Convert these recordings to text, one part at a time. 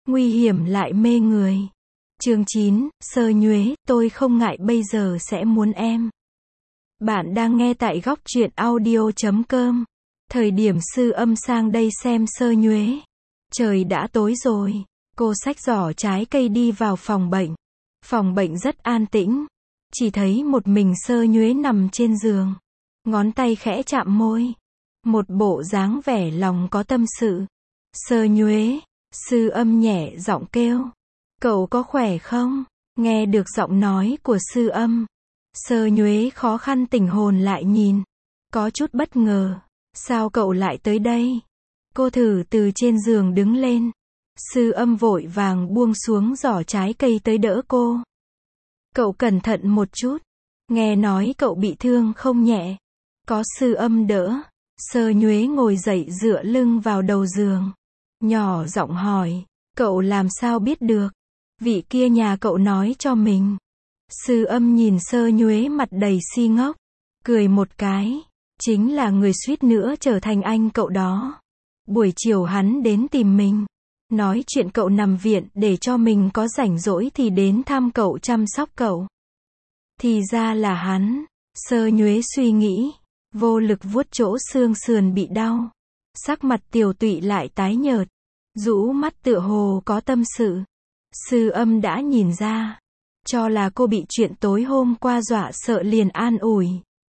nguy hiểm lại mê người. Chương 9, Sơ Nhuế, tôi không ngại bây giờ sẽ muốn em. Bạn đang nghe tại góc truyện audio.com. Thời điểm Sư Âm sang đây xem Sơ Nhuế. Trời đã tối rồi. Cô xách giỏ trái cây đi vào phòng bệnh. Phòng bệnh rất an tĩnh. Chỉ thấy một mình Sơ Nhuế nằm trên giường. Ngón tay khẽ chạm môi. Một bộ dáng vẻ lòng có tâm sự. Sơ Nhuế, Sư Âm nhẹ giọng kêu. Cậu có khỏe không? Nghe được giọng nói của Sư Âm. Sơ Nhuế khó khăn tỉnh hồn lại nhìn. Có chút bất ngờ. Sao cậu lại tới đây? Cô thử từ trên giường đứng lên. Sư Âm vội vàng buông xuống giỏ trái cây tới đỡ cô. Cậu cẩn thận một chút. Nghe nói cậu bị thương không nhẹ. Có Sư Âm đỡ. Sơ Nhuế ngồi dậy dựa lưng vào đầu giường. Nhỏ giọng hỏi. Cậu làm sao biết được? Vị kia nhà cậu nói cho mình. Sư Âm nhìn Sơ Nhuế mặt đầy si ngốc. Cười một cái. Chính là người suýt nữa trở thành anh cậu đó. Buổi chiều hắn đến tìm mình. Nói chuyện cậu nằm viện để cho mình có rảnh rỗi thì đến thăm cậu chăm sóc cậu. Thì ra là hắn. Sơ Nhuế suy nghĩ. Vô lực vuốt chỗ xương sườn bị đau. Sắc mặt Tiều Tụy lại tái nhợt. Rũ mắt tựa hồ có tâm sự. Sư Âm đã nhìn ra. Cho là cô bị chuyện tối hôm qua dọa sợ liền an ủi.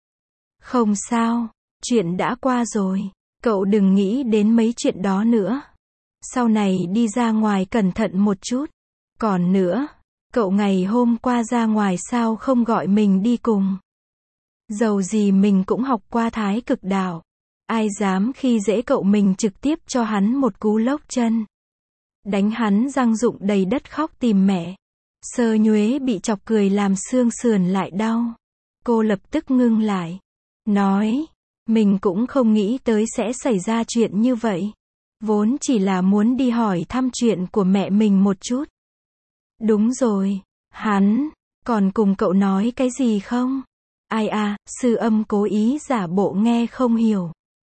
Không sao. Chuyện đã qua rồi. Cậu đừng nghĩ đến mấy chuyện đó nữa. Sau này đi ra ngoài cẩn thận một chút. Còn nữa, cậu ngày hôm qua ra ngoài sao không gọi mình đi cùng? Dầu gì mình cũng học qua Thái Cực đạo. Ai dám khi dễ cậu mình trực tiếp cho hắn một cú lốc chân. Đánh hắn răng rụng đầy đất khóc tìm mẹ. Sơ Nhuế bị chọc cười làm xương sườn lại đau. Cô lập tức ngưng lại. Nói, mình cũng không nghĩ tới sẽ xảy ra chuyện như vậy. Vốn chỉ là muốn đi hỏi thăm chuyện của mẹ mình một chút. Đúng rồi, hắn, còn cùng cậu nói cái gì không? Ai à, Sư Âm cố ý giả bộ nghe không hiểu.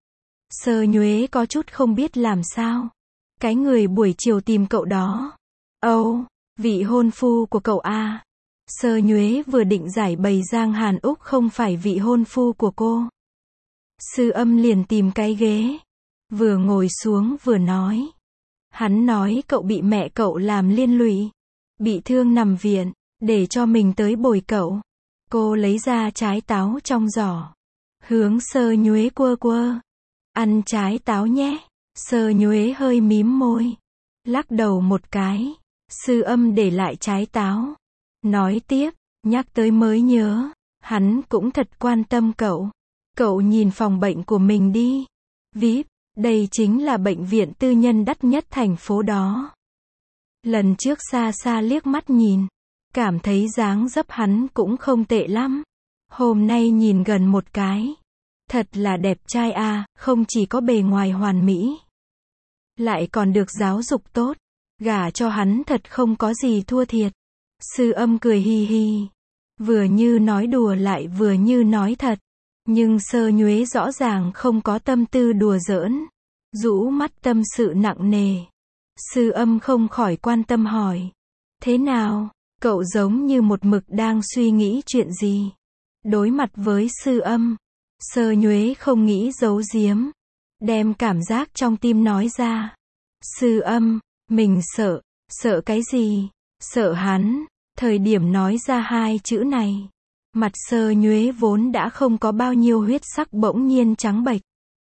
Sơ Nhuế có chút không biết làm sao. Cái người buổi chiều tìm cậu đó. Âu, vị hôn phu của cậu à. Sơ Nhuế vừa định giải bày Giang Hàn Úc không phải vị hôn phu của cô. Sư Âm liền tìm cái ghế. Vừa ngồi xuống vừa nói. Hắn nói cậu bị mẹ cậu làm liên lụy. Bị thương nằm viện. Để cho mình tới bồi cậu. Cô lấy ra trái táo trong giỏ. Hướng Sơ Nhuế quơ quơ. Ăn trái táo nhé. Sơ Nhuế hơi mím môi. Lắc đầu một cái. Sư Âm để lại trái táo. Nói tiếp. Nhắc tới mới nhớ. Hắn cũng thật quan tâm cậu. Cậu nhìn phòng bệnh của mình đi. VIP. Đây chính là bệnh viện tư nhân đắt nhất thành phố đó. Lần trước xa xa liếc mắt nhìn. Cảm thấy dáng dấp hắn cũng không tệ lắm. Hôm nay nhìn gần một cái. Thật là đẹp trai à, không chỉ có bề ngoài hoàn mỹ. Lại còn được giáo dục tốt. Gả cho hắn thật không có gì thua thiệt. Sư Âm cười hi hi. Vừa như nói đùa lại vừa như nói thật. Nhưng Sơ Nhuế rõ ràng không có tâm tư đùa giỡn. Rũ mắt tâm sự nặng nề. Sư Âm không khỏi quan tâm hỏi. Thế nào? Cậu giống như một mực đang suy nghĩ chuyện gì? Đối mặt với Sư Âm. Sơ Nhuế không nghĩ giấu giếm. Đem cảm giác trong tim nói ra. Sư Âm, mình sợ. Sợ cái gì? Sợ hắn. Thời điểm nói ra hai chữ này. Mặt Sơ Nhuế vốn đã không có bao nhiêu huyết sắc bỗng nhiên trắng bệch.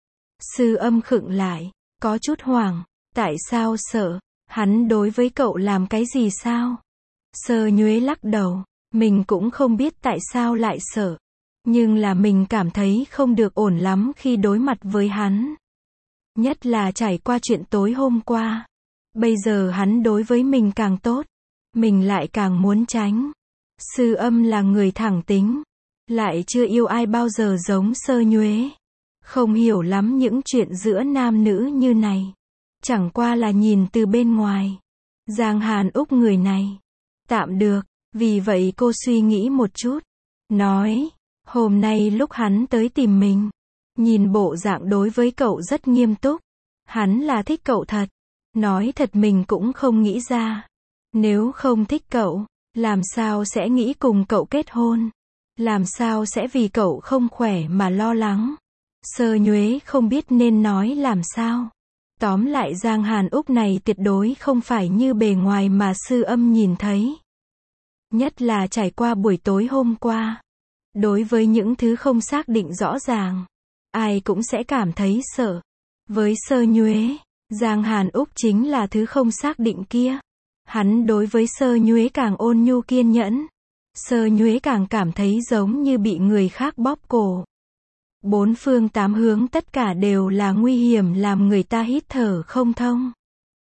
Sư Âm khựng lại. Có chút hoảng. Tại sao sợ? Hắn đối với cậu làm cái gì sao? Sơ Nhuế lắc đầu. Mình cũng không biết tại sao lại sợ. Nhưng là mình cảm thấy không được ổn lắm khi đối mặt với hắn. Nhất là trải qua chuyện tối hôm qua. Bây giờ hắn đối với mình càng tốt. Mình lại càng muốn tránh. Sư Âm là người thẳng tính. Lại chưa yêu ai bao giờ giống Sơ Nhuế. Không hiểu lắm những chuyện giữa nam nữ như này. Chẳng qua là nhìn từ bên ngoài. Giang Hàn Úc người này. Tạm được. Vì vậy cô suy nghĩ một chút. Nói. Hôm nay lúc hắn tới tìm mình. Nhìn bộ dạng đối với cậu rất nghiêm túc. Hắn là thích cậu thật. Nói thật mình cũng không nghĩ ra. Nếu không thích cậu, làm sao sẽ nghĩ cùng cậu kết hôn? Làm sao sẽ vì cậu không khỏe mà lo lắng? Sơ Nhuế không biết nên nói làm sao. Tóm lại Giang Hàn Úc này tuyệt đối không phải như bề ngoài mà Sư Âm nhìn thấy. Nhất là trải qua buổi tối hôm qua. Đối với những thứ không xác định rõ ràng, ai cũng sẽ cảm thấy sợ. Với Sơ Nhuế, Giang Hàn Úc chính là thứ không xác định kia. Hắn đối với Sơ Nhuế càng ôn nhu kiên nhẫn. Sơ Nhuế càng cảm thấy giống như bị người khác bóp cổ. Bốn phương tám hướng tất cả đều là nguy hiểm làm người ta hít thở không thông.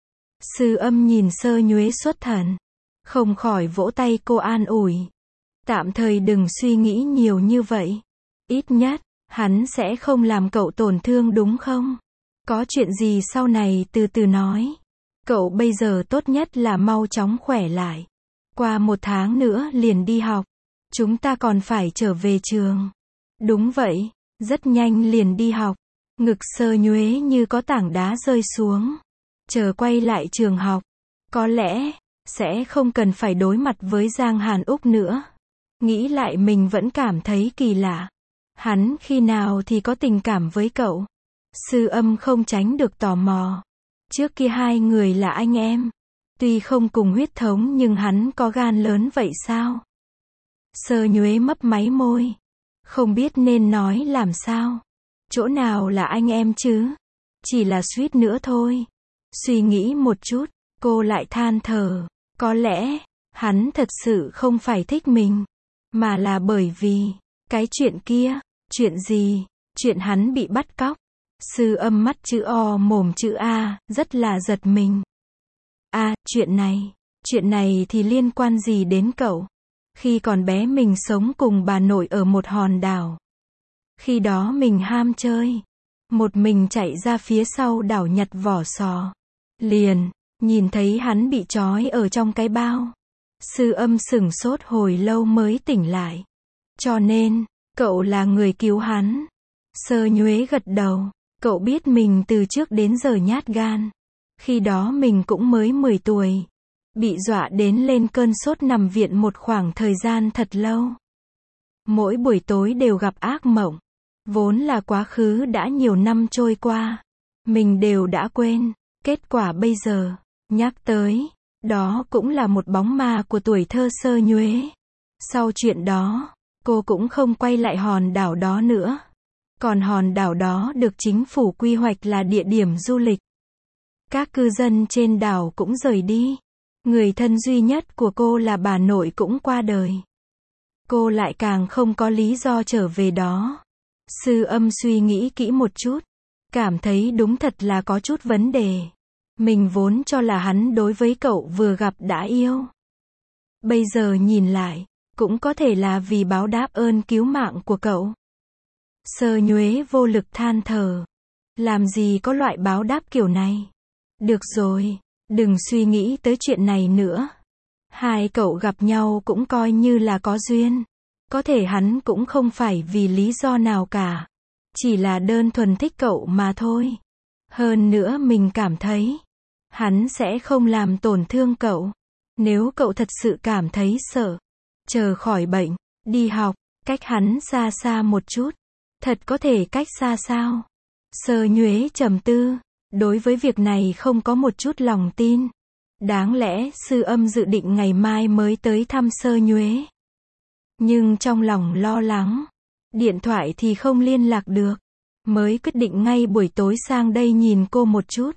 Sư Âm nhìn Sơ Nhuế xuất thần, không khỏi vỗ tay cô an ủi. Tạm thời đừng suy nghĩ nhiều như vậy. Ít nhất, hắn sẽ không làm cậu tổn thương đúng không? Có chuyện gì sau này từ từ nói. Cậu bây giờ tốt nhất là mau chóng khỏe lại. Qua 1 tháng nữa liền đi học. Chúng ta còn phải trở về trường. Đúng vậy, rất nhanh liền đi học. Ngực Sơ Nhuế như có tảng đá rơi xuống. Chờ quay lại trường học, có lẽ sẽ không cần phải đối mặt với Giang Hàn Úc nữa. Nghĩ lại mình vẫn cảm thấy kỳ lạ. Hắn khi nào thì có tình cảm với cậu? Sư Âm không tránh được tò mò. Trước kia hai người là anh em. Tuy không cùng huyết thống nhưng hắn có gan lớn vậy sao? Sơ Nhuế mấp máy môi. Không biết nên nói làm sao. Chỗ nào là anh em chứ? Chỉ là suýt nữa thôi. Suy nghĩ một chút, cô lại than thở. Có lẽ, hắn thật sự không phải thích mình. Mà là bởi vì, cái chuyện kia. Chuyện gì? Chuyện hắn bị bắt cóc. Sư Âm mắt chữ O mồm chữ A, rất là giật mình. Chuyện này thì liên quan gì đến cậu? Khi còn bé mình sống cùng bà nội ở một hòn đảo. Khi đó mình ham chơi. Một mình chạy ra phía sau đảo nhặt vỏ sò. Liền, nhìn thấy hắn bị trói ở trong cái bao. Sư Âm sửng sốt hồi lâu mới tỉnh lại. Cho nên, cậu là người cứu hắn. Sơ Nhuế gật đầu. Cậu biết mình từ trước đến giờ nhát gan. Khi đó mình cũng mới 10 tuổi. Bị dọa đến lên cơn sốt nằm viện một khoảng thời gian thật lâu. Mỗi buổi tối đều gặp ác mộng. Vốn là quá khứ đã nhiều năm trôi qua. Mình đều đã quên. Kết quả bây giờ, nhắc tới, đó cũng là một bóng ma của tuổi thơ Sơ Nhuế. Sau chuyện đó, cô cũng không quay lại hòn đảo đó nữa. Còn hòn đảo đó được chính phủ quy hoạch là địa điểm du lịch. Các cư dân trên đảo cũng rời đi. Người thân duy nhất của cô là bà nội cũng qua đời. Cô lại càng không có lý do trở về đó. Sư Âm suy nghĩ kỹ một chút. Cảm thấy đúng thật là có chút vấn đề. Mình vốn cho là hắn đối với cậu vừa gặp đã yêu. Bây giờ nhìn lại, cũng có thể là vì báo đáp ơn cứu mạng của cậu. Sơ Nhuế vô lực than thở. Làm gì có loại báo đáp kiểu này. Được rồi, đừng suy nghĩ tới chuyện này nữa. Hai cậu gặp nhau cũng coi như là có duyên. Có thể hắn cũng không phải vì lý do nào cả. Chỉ là đơn thuần thích cậu mà thôi. Hơn nữa mình cảm thấy, hắn sẽ không làm tổn thương cậu. Nếu cậu thật sự cảm thấy sợ, chờ khỏi bệnh, đi học, cách hắn xa xa một chút. Thật có thể cách xa sao? Sơ Nhuế trầm tư. Đối với việc này không có một chút lòng tin. Đáng lẽ Sư Âm dự định ngày mai mới tới thăm Sơ Nhuế. Nhưng trong lòng lo lắng. Điện thoại thì không liên lạc được. Mới quyết định ngay buổi tối sang đây nhìn cô một chút.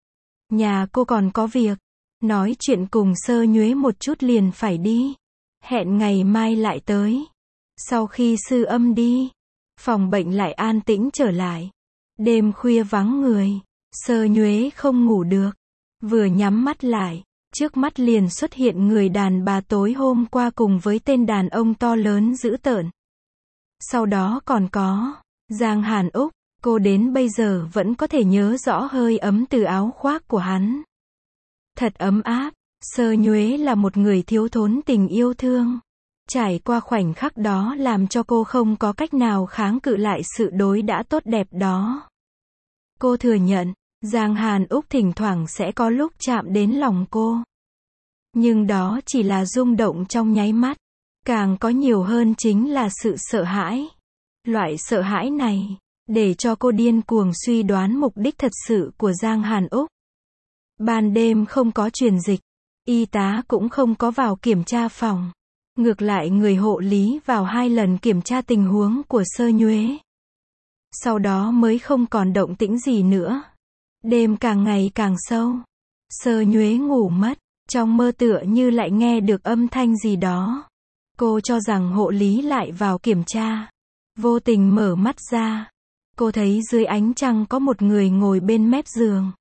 Nhà cô còn có việc. Nói chuyện cùng Sơ Nhuế một chút liền phải đi. Hẹn ngày mai lại tới. Sau khi Sư Âm đi, phòng bệnh lại an tĩnh trở lại. Đêm khuya vắng người. Sơ Nhuế không ngủ được. Vừa nhắm mắt lại, trước mắt liền xuất hiện người đàn bà tối hôm qua cùng với tên đàn ông to lớn dữ tợn. Sau đó còn có Giang Hàn Úc. Cô đến bây giờ vẫn có thể nhớ rõ hơi ấm từ áo khoác của hắn. Thật ấm áp. Sơ Nhuế là một người thiếu thốn tình yêu thương. Trải qua khoảnh khắc đó làm cho cô không có cách nào kháng cự lại sự đối đãi tốt đẹp đó. Cô thừa nhận, Giang Hàn Úc thỉnh thoảng sẽ có lúc chạm đến lòng cô. Nhưng đó chỉ là rung động trong nháy mắt. Càng có nhiều hơn chính là sự sợ hãi. Loại sợ hãi này, để cho cô điên cuồng suy đoán mục đích thật sự của Giang Hàn Úc. Ban đêm không có truyền dịch, y tá cũng không có vào kiểm tra phòng. Ngược lại người hộ lý vào 2 lần kiểm tra tình huống của Sơ Nhuế. Sau đó mới không còn động tĩnh gì nữa. Đêm càng ngày càng sâu. Sơ Nhuế ngủ mất, trong mơ tựa như lại nghe được âm thanh gì đó. Cô cho rằng hộ lý lại vào kiểm tra. Vô tình mở mắt ra. Cô thấy dưới ánh trăng có một người ngồi bên mép giường.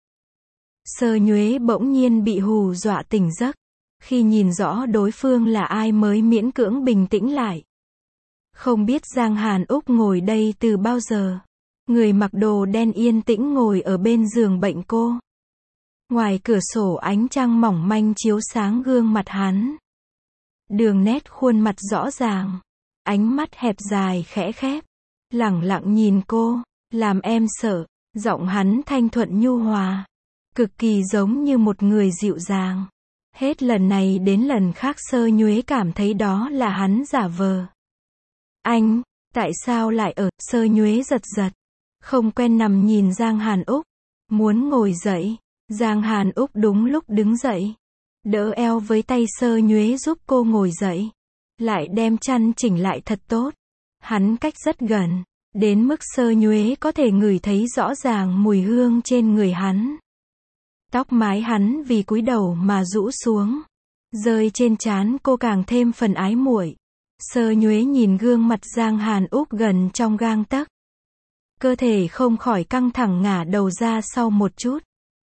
Sơ Nhuế bỗng nhiên bị hù dọa tỉnh giấc. Khi nhìn rõ đối phương là ai mới miễn cưỡng bình tĩnh lại. Không biết Giang Hàn Úc ngồi đây từ bao giờ. Người mặc đồ đen yên tĩnh ngồi ở bên giường bệnh cô. Ngoài cửa sổ ánh trăng mỏng manh chiếu sáng gương mặt hắn. Đường nét khuôn mặt rõ ràng. Ánh mắt hẹp dài khẽ khép. Lẳng lặng nhìn cô, làm em sợ. Giọng hắn thanh thuận nhu hòa. Cực kỳ giống như một người dịu dàng. Hết lần này đến lần khác Sơ Nhuế cảm thấy đó là hắn giả vờ. Anh, tại sao lại ở, Sơ Nhuế giật giật. Không quen nằm nhìn Giang Hàn Úc. Muốn ngồi dậy. Giang Hàn Úc đúng lúc đứng dậy. Đỡ eo với tay Sơ Nhuế giúp cô ngồi dậy. Lại đem chăn chỉnh lại thật tốt. Hắn cách rất gần. Đến mức Sơ Nhuế có thể ngửi thấy rõ ràng mùi hương trên người hắn. Tóc mái hắn vì cúi đầu mà rũ xuống. Rơi trên trán cô càng thêm phần ái muội. Sơ Nhuế nhìn gương mặt Giang Hàn Úc gần trong gang tấc. Cơ thể không khỏi căng thẳng ngả đầu ra sau một chút.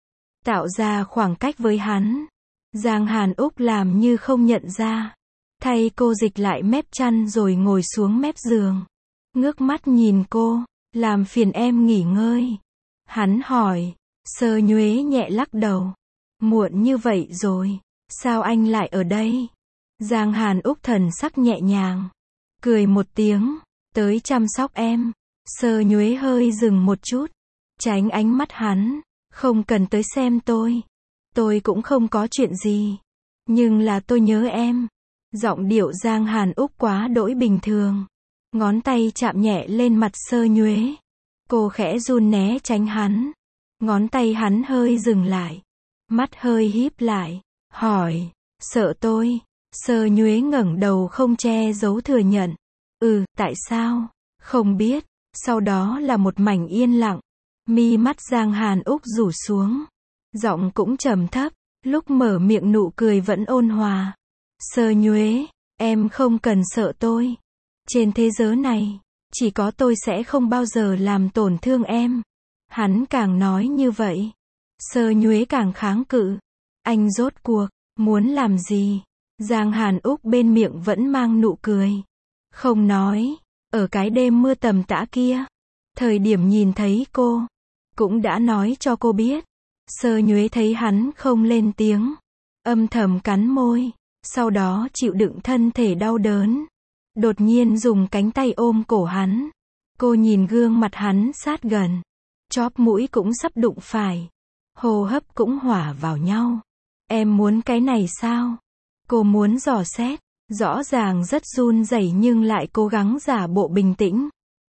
Tạo ra khoảng cách với hắn. Giang Hàn Úc làm như không nhận ra. Thay cô dịch lại mép chăn rồi ngồi xuống mép giường. Ngước mắt nhìn cô, làm phiền em nghỉ ngơi. Hắn hỏi. Sơ Nhuế nhẹ lắc đầu. Muộn như vậy rồi, sao anh lại ở đây? Giang Hàn Úc thần sắc nhẹ nhàng. Cười một tiếng, tới chăm sóc em. Sơ Nhuế hơi dừng một chút. Tránh ánh mắt hắn. Không cần tới xem tôi. Tôi cũng không có chuyện gì. Nhưng là tôi nhớ em. Giọng điệu Giang Hàn Úc quá đỗi bình thường. Ngón tay chạm nhẹ lên mặt Sơ Nhuế. Cô khẽ run né tránh hắn. Ngón tay hắn hơi dừng lại. Mắt hơi híp lại. Hỏi. Sợ tôi? Sơ Nhuế ngẩng đầu không che giấu thừa nhận. Tại sao? Không biết. Sau đó là một mảnh yên lặng. Mi mắt Giang Hàn Úc rủ xuống. Giọng cũng trầm thấp. Lúc mở miệng nụ cười vẫn ôn hòa. Sơ Nhuế, em không cần sợ tôi. Trên thế giới này, chỉ có tôi sẽ không bao giờ làm tổn thương em. Hắn càng nói như vậy. Sơ Nhuế càng kháng cự. Anh rốt cuộc, muốn làm gì? Giang Hàn Úc bên miệng vẫn mang nụ cười. Không nói. Ở cái đêm mưa tầm tã kia. Thời điểm nhìn thấy cô. Cũng đã nói cho cô biết. Sơ Nhuế thấy hắn không lên tiếng. Âm thầm cắn môi. Sau đó chịu đựng thân thể đau đớn. Đột nhiên dùng cánh tay ôm cổ hắn. Cô nhìn gương mặt hắn sát gần. Chóp mũi cũng sắp đụng phải. Hô hấp cũng hòa vào nhau. Em muốn cái này sao? Cô muốn dò xét. Rõ ràng rất run rẩy nhưng lại cố gắng giả bộ bình tĩnh.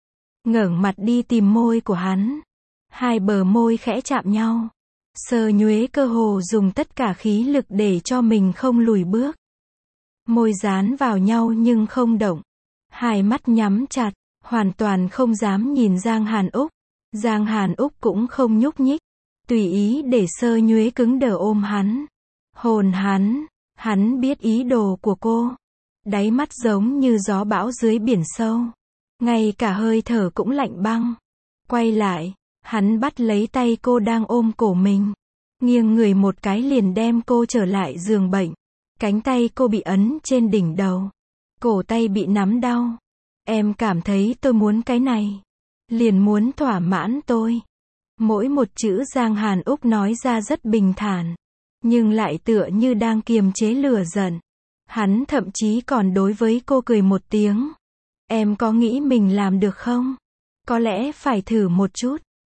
Ngẩng mặt đi tìm môi của hắn. Hai bờ môi khẽ chạm nhau. Sơ Nhuế cơ hồ dùng tất cả khí lực để cho mình không lùi bước. Môi dán vào nhau nhưng không động. Hai mắt nhắm chặt, hoàn toàn không dám nhìn Giang Hàn Úc. Giang Hàn Úc cũng không nhúc nhích. Tùy ý để Sơ Nhuế cứng đờ ôm hắn. Hôn hắn biết ý đồ của cô. Đáy mắt giống như gió bão dưới biển sâu. Ngay cả hơi thở cũng lạnh băng. Quay lại, hắn bắt lấy tay cô đang ôm cổ mình. Nghiêng người một cái liền đem cô trở lại giường bệnh. Cánh tay cô bị ấn trên đỉnh đầu. Cổ tay bị nắm đau. Em cảm thấy tôi muốn cái này. Liền muốn thỏa mãn tôi. Mỗi một chữ Giang Hàn Úc nói ra rất bình thản. Nhưng lại tựa như đang kiềm chế lửa giận. Hắn thậm chí còn đối với cô cười một tiếng. Em có nghĩ mình làm được không? Có lẽ phải thử một chút.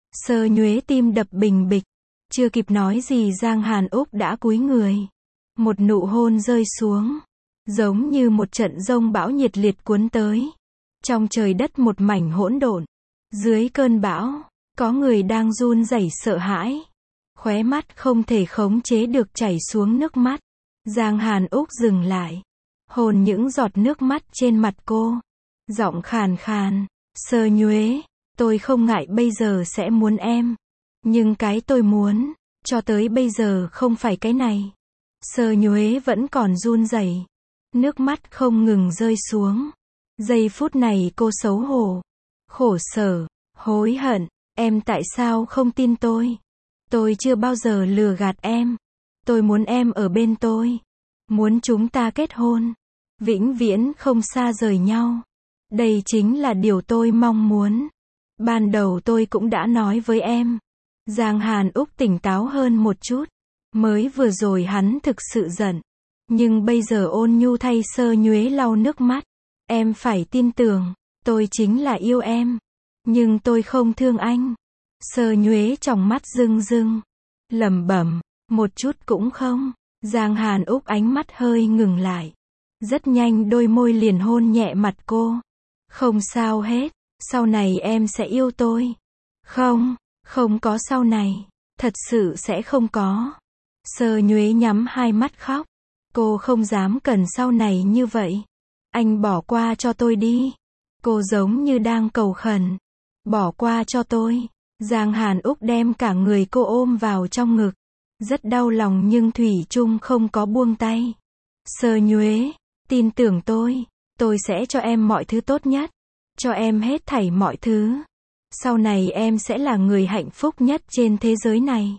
Sơ Nhuế tim đập bình bịch. Chưa kịp nói gì Giang Hàn Úc đã cúi người. Một nụ hôn rơi xuống. Giống như một trận giông bão nhiệt liệt cuốn tới. Trong trời đất một mảnh hỗn độn. Dưới cơn bão, có người đang run rẩy sợ hãi. Khóe mắt không thể khống chế được chảy xuống nước mắt. Giang Hàn Úc dừng lại. Hôn những giọt nước mắt trên mặt cô. Giọng khàn khàn. Sơ Nhuế, tôi không ngại bây giờ sẽ muốn em. Nhưng cái tôi muốn, cho tới bây giờ không phải cái này. Sơ Nhuế vẫn còn run rẩy. Nước mắt không ngừng rơi xuống. Giây phút này cô xấu hổ, khổ sở, hối hận. Em tại sao không tin tôi? Tôi chưa bao giờ lừa gạt em. Tôi muốn em ở bên tôi. Muốn chúng ta kết hôn. Vĩnh viễn không xa rời nhau. Đây chính là điều tôi mong muốn. Ban đầu tôi cũng đã nói với em. Giang Hàn Úc tỉnh táo hơn một chút. Mới vừa rồi hắn thực sự giận. Nhưng bây giờ ôn nhu thay Sơ Nhuế lau nước mắt. Em phải tin tưởng, tôi chính là yêu em. Nhưng tôi không thương anh. Sơ Nhuế trong mắt rưng rưng. Lẩm bẩm, một chút cũng không. Giang Hàn Úc ánh mắt hơi ngừng lại. Rất nhanh đôi môi liền hôn nhẹ mặt cô. Không sao hết, sau này em sẽ yêu tôi. Không, không có sau này. Thật sự sẽ không có. Sơ Nhuế nhắm hai mắt khóc. Cô không dám cần sau này như vậy. Anh bỏ qua cho tôi đi. Cô giống như đang cầu khẩn. Bỏ qua cho tôi. Giang Hàn Úc đem cả người cô ôm vào trong ngực. Rất đau lòng nhưng thủy chung không có buông tay. Sơ Nhuế, tin tưởng tôi sẽ cho em mọi thứ tốt nhất. Cho em hết thảy mọi thứ. Sau này em sẽ là người hạnh phúc nhất trên thế giới này.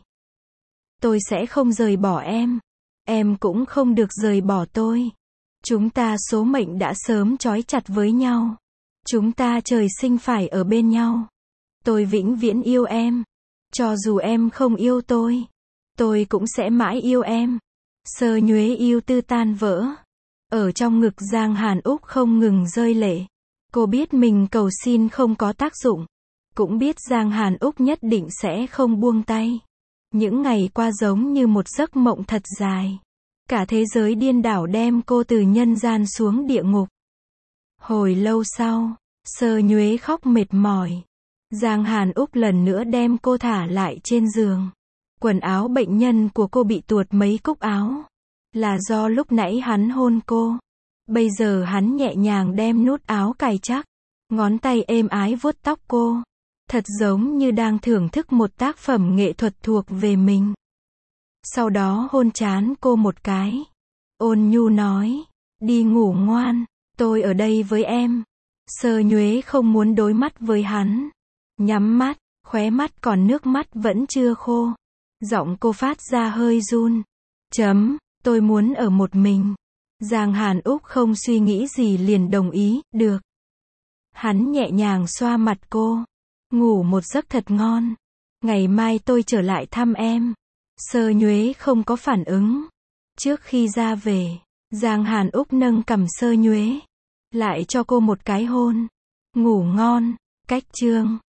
Tôi sẽ không rời bỏ em. Em cũng không được rời bỏ tôi. Chúng ta số mệnh đã sớm trói chặt với nhau. Chúng ta trời sinh phải ở bên nhau. Tôi vĩnh viễn yêu em. Cho dù em không yêu tôi cũng sẽ mãi yêu em. Sơ Nhuế yêu tư tan vỡ. Ở trong ngực Giang Hàn Úc không ngừng rơi lệ. Cô biết mình cầu xin không có tác dụng. Cũng biết Giang Hàn Úc nhất định sẽ không buông tay. Những ngày qua giống như một giấc mộng thật dài. Cả thế giới điên đảo đem cô từ nhân gian xuống địa ngục. Hồi lâu sau, Sơ Nhuế khóc mệt mỏi. Giang Hàn Úc lần nữa đem cô thả lại trên giường. Quần áo bệnh nhân của cô bị tuột mấy cúc áo. Là do lúc nãy hắn hôn cô. Bây giờ hắn nhẹ nhàng đem nút áo cài chắc. Ngón tay êm ái vuốt tóc cô. Thật giống như đang thưởng thức một tác phẩm nghệ thuật thuộc về mình. Sau đó hôn trán cô một cái. Ôn nhu nói. Đi ngủ ngoan. Tôi ở đây với em. Sơ Nhuế không muốn đối mắt với hắn. Nhắm mắt. Khóe mắt còn nước mắt vẫn chưa khô. Giọng cô phát ra hơi run. Tôi muốn ở một mình. Giang Hàn Úc không suy nghĩ gì liền đồng ý. Được. Hắn nhẹ nhàng xoa mặt cô. Ngủ một giấc thật ngon. Ngày mai tôi trở lại thăm em. Sơ Nhuế không có phản ứng. Trước khi ra về, Giang Hàn Úc nâng cằm Sơ Nhuế. Lại cho cô một cái hôn. Ngủ ngon. Cách chương